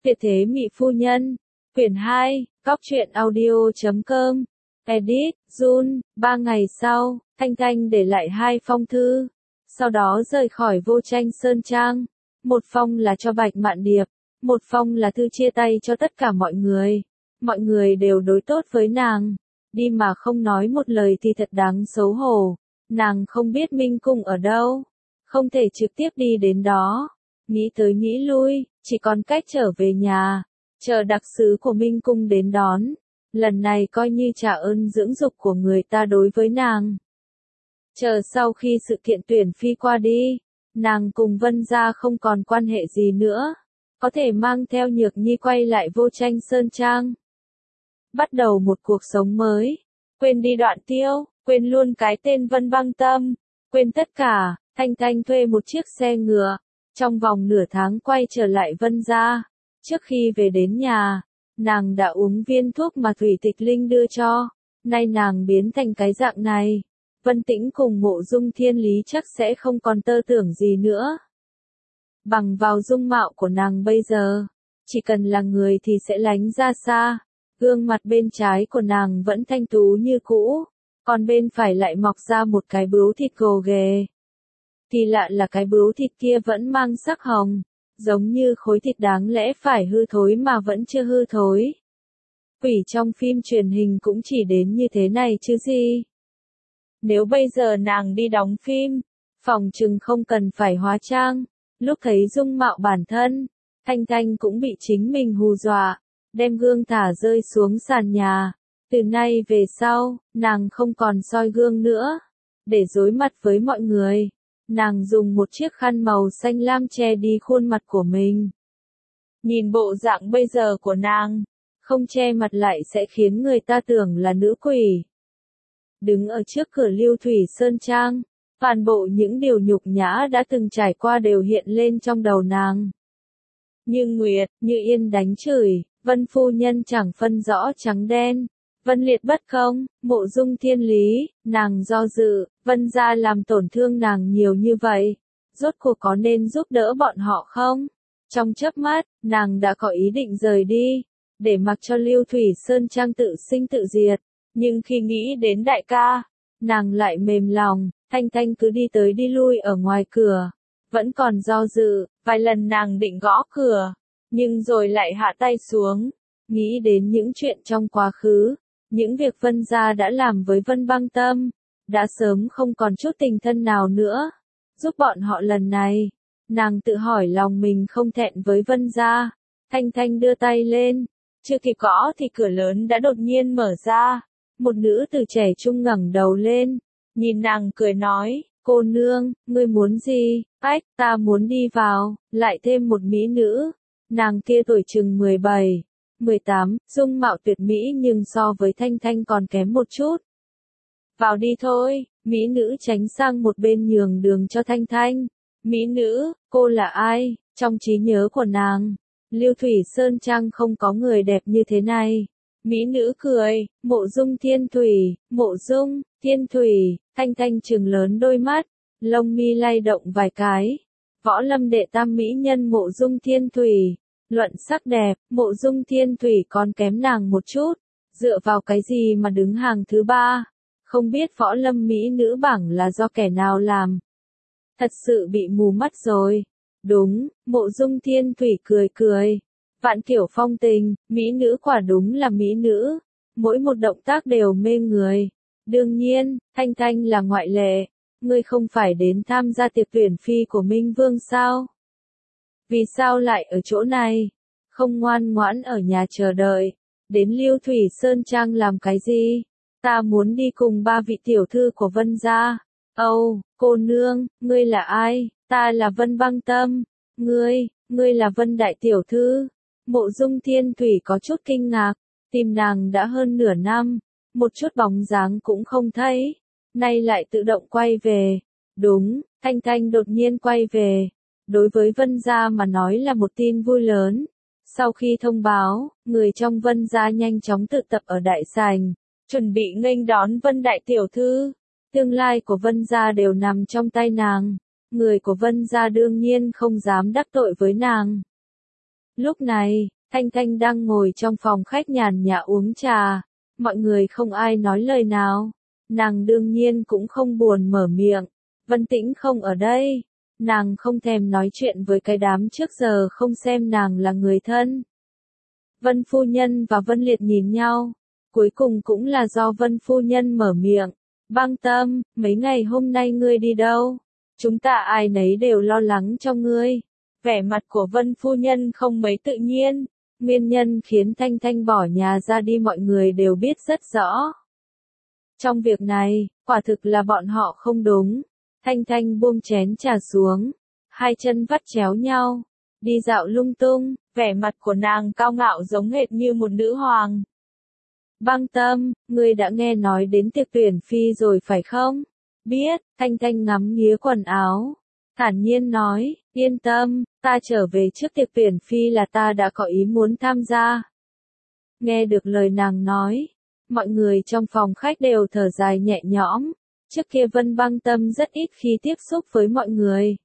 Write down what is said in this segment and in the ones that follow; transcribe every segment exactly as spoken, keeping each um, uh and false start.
Tuyệt thế mỹ phu nhân. Quyển hai, Cóc truyện audio chấm com. Edit, Jun. Ba ngày sau, Thanh Thanh để lại hai phong thư. Sau đó rời khỏi Vô Tranh Sơn Trang. Một phong là cho Bạch Mạn Điệp. Một phong là thư chia tay cho tất cả mọi người. Mọi người đều đối tốt với nàng. Đi mà không nói một lời thì thật đáng xấu hổ. Nàng không biết Minh Cung ở đâu. Không thể trực tiếp đi đến đó. Nghĩ tới nghĩ lui, chỉ còn cách trở về nhà. Chờ đặc sứ của Minh Cung đến đón. Lần này coi như trả ơn dưỡng dục của người ta đối với nàng. Chờ sau khi sự kiện tuyển phi qua đi, nàng cùng Vân gia không còn quan hệ gì nữa. Có thể mang theo Nhược Nhi quay lại Vô Tranh Sơn Trang. Bắt đầu một cuộc sống mới. Quên đi Đoạn Tiêu, quên luôn cái tên Vân Băng Tâm. Quên tất cả, Thanh Thanh thuê một chiếc xe ngựa. Trong vòng nửa tháng quay trở lại Vân gia. Trước khi về đến nhà, nàng đã uống viên thuốc mà Thủy Tịch Linh đưa cho. Nay nàng biến thành cái dạng này. Vân Tĩnh cùng Mộ Dung Thiên Lý chắc sẽ không còn tơ tưởng gì nữa. Bằng vào dung mạo của nàng bây giờ, chỉ cần là người thì sẽ lánh ra xa. Gương mặt bên trái của nàng vẫn thanh tú như cũ, còn bên phải lại mọc ra một cái bướu thịt gồ ghề. Kỳ lạ là cái bướu thịt kia vẫn mang sắc hồng, giống như khối thịt đáng lẽ phải hư thối mà vẫn chưa hư thối. Quỷ trong phim truyền hình cũng chỉ đến như thế này chứ gì. Nếu bây giờ nàng đi đóng phim, phòng chừng không cần phải hóa trang. Lúc thấy dung mạo bản thân, Thanh Thanh cũng bị chính mình hù dọa, đem gương thả rơi xuống sàn nhà. Từ nay về sau, nàng không còn soi gương nữa. Để đối mặt với mọi người, nàng dùng một chiếc khăn màu xanh lam che đi khuôn mặt của mình. Nhìn bộ dạng bây giờ của nàng, không che mặt lại sẽ khiến người ta tưởng là nữ quỷ. Đứng ở trước cửa Lưu Thủy Sơn Trang, toàn bộ những điều nhục nhã đã từng trải qua đều hiện lên trong đầu nàng. Như Nguyệt, Như Yên đánh chửi, Vân phu nhân chẳng phân rõ trắng đen, Vân Liệt bất công, Mộ Dung Thiên Lý, nàng do dự, Vân gia làm tổn thương nàng nhiều như vậy, rốt cuộc có nên giúp đỡ bọn họ không? Trong chớp mắt, nàng đã có ý định rời đi, để mặc cho Lưu Thủy Sơn Trang tự sinh tự diệt, nhưng khi nghĩ đến đại ca, nàng lại mềm lòng. Thanh Thanh cứ đi tới đi lui ở ngoài cửa, vẫn còn do dự, vài lần nàng định gõ cửa, nhưng rồi lại hạ tay xuống, nghĩ đến những chuyện trong quá khứ, những việc Vân gia đã làm với Vân Băng Tâm, đã sớm không còn chút tình thân nào nữa, giúp bọn họ lần này, nàng tự hỏi lòng mình không thẹn với Vân gia. Thanh Thanh đưa tay lên, chưa kịp gõ thì cửa lớn đã đột nhiên mở ra, một nữ tử trẻ trung ngẩng đầu lên. Nhìn nàng cười nói, cô nương, ngươi muốn gì? Ách, ta muốn đi vào, lại thêm một mỹ nữ. Nàng kia tuổi chừng mười bảy, mười tám, dung mạo tuyệt mỹ nhưng so với Thanh Thanh còn kém một chút. Vào đi thôi, mỹ nữ tránh sang một bên nhường đường cho Thanh Thanh. Mỹ nữ, cô là ai? Trong trí nhớ của nàng, Lưu Thủy Sơn Trang không có người đẹp như thế này. Mỹ nữ cười, Mộ Dung Thiên Thủy, Mộ Dung, Thiên Thủy, Thanh Thanh trừng lớn đôi mắt, lông mi lay động vài cái. Võ lâm đệ tam mỹ nhân Mộ Dung Thiên Thủy, luận sắc đẹp, Mộ Dung Thiên Thủy còn kém nàng một chút, dựa vào cái gì mà đứng hàng thứ ba, không biết võ lâm mỹ nữ bảng là do kẻ nào làm. Thật sự bị mù mắt rồi. Đúng, Mộ Dung Thiên Thủy cười cười. Vạn kiểu phong tình, mỹ nữ quả đúng là mỹ nữ, mỗi một động tác đều mê người. Đương nhiên, Thanh Thanh là ngoại lệ, ngươi không phải đến tham gia tiệc tuyển phi của Minh Vương sao? Vì sao lại ở chỗ này? Không ngoan ngoãn ở nhà chờ đợi, đến Lưu Thủy Sơn Trang làm cái gì? Ta muốn đi cùng ba vị tiểu thư của Vân gia. Âu, cô nương, ngươi là ai? Ta là Vân Băng Tâm. Ngươi, ngươi là Vân đại tiểu thư. Mộ Dung Thiên Thủy có chút kinh ngạc, tìm nàng đã hơn nửa năm, một chút bóng dáng cũng không thấy, nay lại tự động quay về. Đúng, Thanh Thanh đột nhiên quay về, đối với Vân gia mà nói là một tin vui lớn. Sau khi thông báo, người trong Vân gia nhanh chóng tụ tập ở đại sảnh, chuẩn bị nghênh đón Vân đại tiểu thư. Tương lai của Vân gia đều nằm trong tay nàng, người của Vân gia đương nhiên không dám đắc tội với nàng. Lúc này, Thanh Thanh đang ngồi trong phòng khách nhàn nhã uống trà, mọi người không ai nói lời nào, nàng đương nhiên cũng không buồn mở miệng, Vân Tĩnh không ở đây, nàng không thèm nói chuyện với cái đám trước giờ không xem nàng là người thân. Vân phu nhân và Vân Liệt nhìn nhau, cuối cùng cũng là do Vân phu nhân mở miệng, Băng Tâm, mấy ngày hôm nay ngươi đi đâu? Chúng ta ai nấy đều lo lắng cho ngươi. Vẻ mặt của Vân phu nhân không mấy tự nhiên, nguyên nhân khiến Thanh Thanh bỏ nhà ra đi mọi người đều biết rất rõ. Trong việc này, quả thực là bọn họ không đúng. Thanh Thanh buông chén trà xuống, hai chân vắt chéo nhau, đi dạo lung tung, vẻ mặt của nàng cao ngạo giống hệt như một nữ hoàng. Băng Tâm, ngươi đã nghe nói đến tiệc tuyển phi rồi phải không? Biết, Thanh Thanh ngắm nghía quần áo, thản nhiên nói, yên tâm, ta trở về trước tiệc tuyển phi là ta đã có ý muốn tham gia. Nghe được lời nàng nói, mọi người trong phòng khách đều thở dài nhẹ nhõm, trước kia Vân Băng Tâm rất ít khi tiếp xúc với mọi người.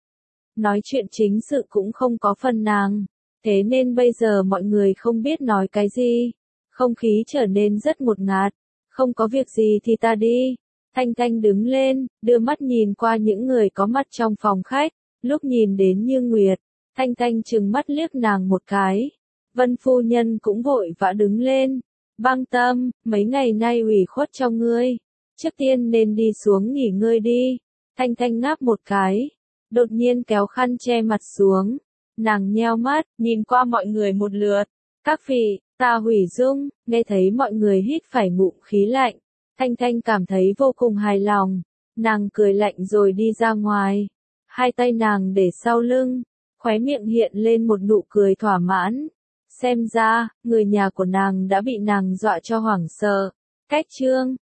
Nói chuyện chính sự cũng không có phần nàng, thế nên bây giờ mọi người không biết nói cái gì, không khí trở nên rất ngột ngạt, không có việc gì thì ta đi. Thanh Thanh đứng lên, đưa mắt nhìn qua những người có mặt trong phòng khách, lúc nhìn đến Như Nguyệt, Thanh Thanh trừng mắt liếc nàng một cái. Vân phu nhân cũng vội vã đứng lên, Băng Tâm, mấy ngày nay ủy khuất cho ngươi, trước tiên nên đi xuống nghỉ ngơi đi. Thanh Thanh ngáp một cái, đột nhiên kéo khăn che mặt xuống, nàng nheo mắt, nhìn qua mọi người một lượt, các vị, ta Hủy Dung, nghe thấy mọi người hít phải ngụm khí lạnh. Thanh Thanh cảm thấy vô cùng hài lòng, nàng cười lạnh rồi đi ra ngoài, hai tay nàng để sau lưng, khóe miệng hiện lên một nụ cười thỏa mãn, xem ra, người nhà của nàng đã bị nàng dọa cho hoảng sợ. Cách chương